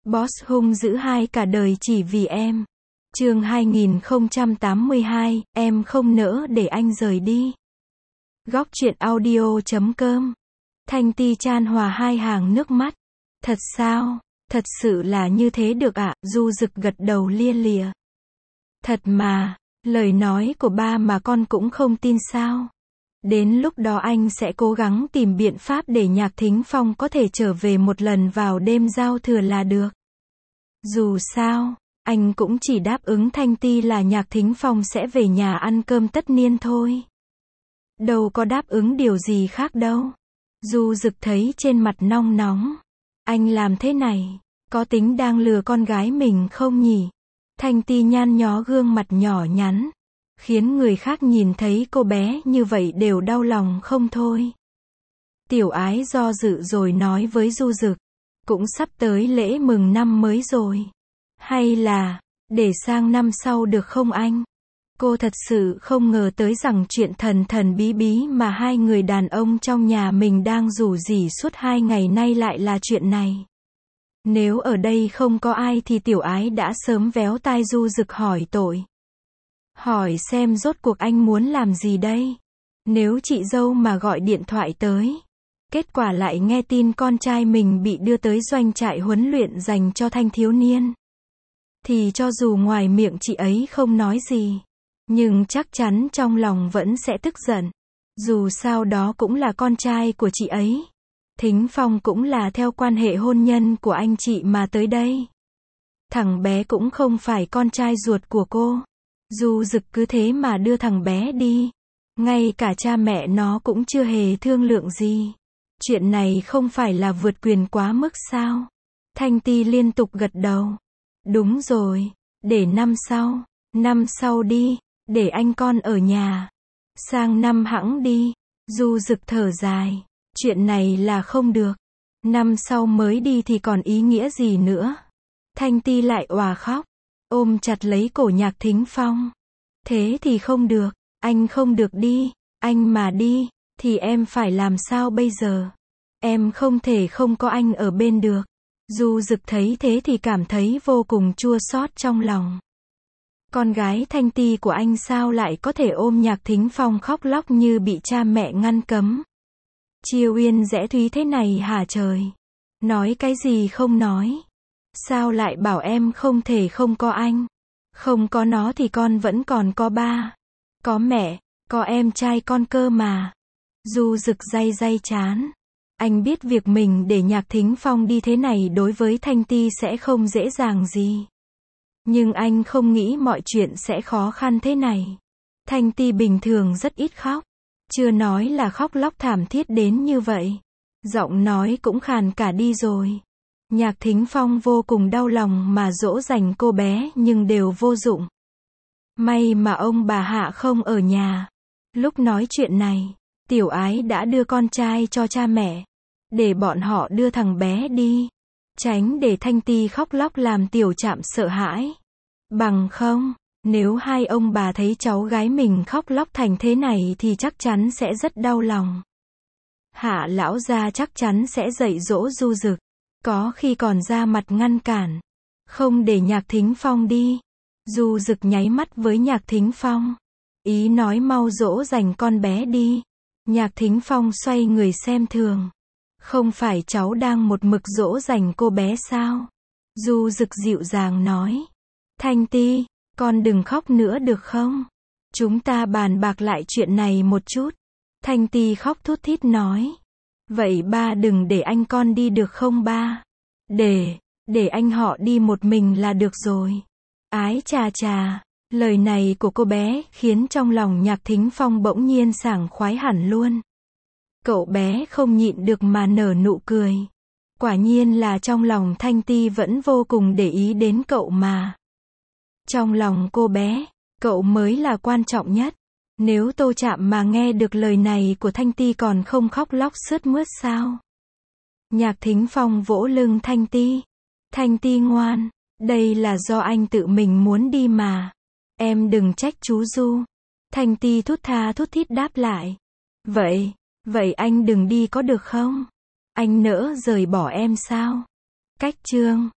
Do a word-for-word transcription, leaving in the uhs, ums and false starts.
Boss hung dữ hai cả đời chỉ vì em. Chương hai nghìn không trăm tám mươi hai, em không nỡ để anh rời đi. Góc truyện audio chấm com. Thanh Ti chan hòa hai hàng nước mắt. Thật sao? Thật sự là như thế được ạ? Du Dực gật đầu lia lịa. Thật mà, lời nói của ba mà con cũng không tin sao? Đến lúc đó anh sẽ cố gắng tìm biện pháp để Nhạc Thính Phong có thể trở về một lần vào đêm giao thừa là được. Dù sao, anh cũng chỉ đáp ứng Thanh Ti là Nhạc Thính Phong sẽ về nhà ăn cơm tất niên thôi. Đâu có đáp ứng điều gì khác đâu. Du Dực thấy trên mặt nong nóng. Anh làm thế này, có tính đang lừa con gái mình không nhỉ? Thanh Ti nhăn nhó gương mặt nhỏ nhắn, khiến người khác nhìn thấy cô bé như vậy đều đau lòng không thôi. Tiểu Ái do dự rồi nói với Du Dực, cũng sắp tới lễ mừng năm mới rồi. Hay là, để sang năm sau được không anh? Cô thật sự không ngờ tới rằng chuyện thần thần bí bí mà hai người đàn ông trong nhà mình đang rủ rỉ suốt hai ngày nay lại là chuyện này. Nếu ở đây không có ai thì Tiểu Ái đã sớm véo tai Du Dực hỏi tội. Hỏi xem rốt cuộc anh muốn làm gì đây? Nếu chị dâu mà gọi điện thoại tới, kết quả lại nghe tin con trai mình bị đưa tới doanh trại huấn luyện dành cho thanh thiếu niên, thì cho dù ngoài miệng chị ấy không nói gì, nhưng chắc chắn trong lòng vẫn sẽ tức giận. Dù sao đó cũng là con trai của chị ấy. Thính Phong cũng là theo quan hệ hôn nhân của anh chị mà tới đây. Thằng bé cũng không phải con trai ruột của cô. Du Dực cứ thế mà đưa thằng bé đi. Ngay cả cha mẹ nó cũng chưa hề thương lượng gì. Chuyện này không phải là vượt quyền quá mức sao? Thanh Ti liên tục gật đầu. Đúng rồi, để năm sau, năm sau đi, để anh con ở nhà. Sang năm hẵng đi. Du Dực thở dài. Chuyện này là không được. Năm sau mới đi thì còn ý nghĩa gì nữa? Thanh Ti lại òa khóc, ôm chặt lấy cổ Nhạc Thính Phong. Thế thì không được, anh không được đi, anh mà đi, thì em phải làm sao bây giờ? Em không thể không có anh ở bên được. Du Dực thấy thế thì cảm thấy vô cùng chua xót trong lòng. Con gái Thanh Ti của anh sao lại có thể ôm Nhạc Thính Phong khóc lóc như bị cha mẹ ngăn cấm? Chiêu Uyên rẽ thúy thế này hả trời? Nói cái gì không nói? Sao lại bảo em không thể không có anh? Không có nó thì con vẫn còn có ba, có mẹ, có em trai con cơ mà. Du Dực day day chán. Anh biết việc mình để Nhạc Thính Phong đi thế này đối với Thanh Ti sẽ không dễ dàng gì. Nhưng anh không nghĩ mọi chuyện sẽ khó khăn thế này. Thanh Ti bình thường rất ít khóc. Chưa nói là khóc lóc thảm thiết đến như vậy. Giọng nói cũng khàn cả đi rồi. Nhạc Thính Phong vô cùng đau lòng mà dỗ dành cô bé nhưng đều vô dụng. May mà ông bà Hạ không ở nhà. Lúc nói chuyện này, Tiểu Ái đã đưa con trai cho cha mẹ, để bọn họ đưa thằng bé đi, tránh để Thanh Ti khóc lóc làm Tiểu Trạm sợ hãi. Bằng không, nếu hai ông bà thấy cháu gái mình khóc lóc thành thế này thì chắc chắn sẽ rất đau lòng. Hạ lão gia chắc chắn sẽ dạy dỗ Du Dực, có khi còn ra mặt ngăn cản, không để Nhạc Thính Phong đi. Du Dực nháy mắt với Nhạc Thính Phong, ý nói mau dỗ dành con bé đi. Nhạc Thính Phong xoay người xem thường. Không phải cháu đang một mực dỗ dành cô bé sao? Du Dực dịu dàng nói. Thanh Ti, con đừng khóc nữa được không? Chúng ta bàn bạc lại chuyện này một chút. Thanh Ti khóc thút thít nói. Vậy ba đừng để anh con đi được không ba? Để, để anh họ đi một mình là được rồi. Ái chà chà, lời này của cô bé khiến trong lòng Nhạc Thính Phong bỗng nhiên sảng khoái hẳn luôn. Cậu bé không nhịn được mà nở nụ cười. Quả nhiên là trong lòng Thanh Ti vẫn vô cùng để ý đến cậu mà. Trong lòng cô bé, cậu mới là quan trọng nhất. Nếu Tô Trạm mà nghe được lời này của Thanh Ti còn không khóc lóc sướt mướt sao? Nhạc Thính Phong vỗ lưng Thanh Ti. Thanh Ti ngoan, đây là do anh tự mình muốn đi mà. Em đừng trách chú Du. Thanh Ti thút tha thút thít đáp lại. Vậy, vậy anh đừng đi có được không? Anh nỡ rời bỏ em sao? Cách chương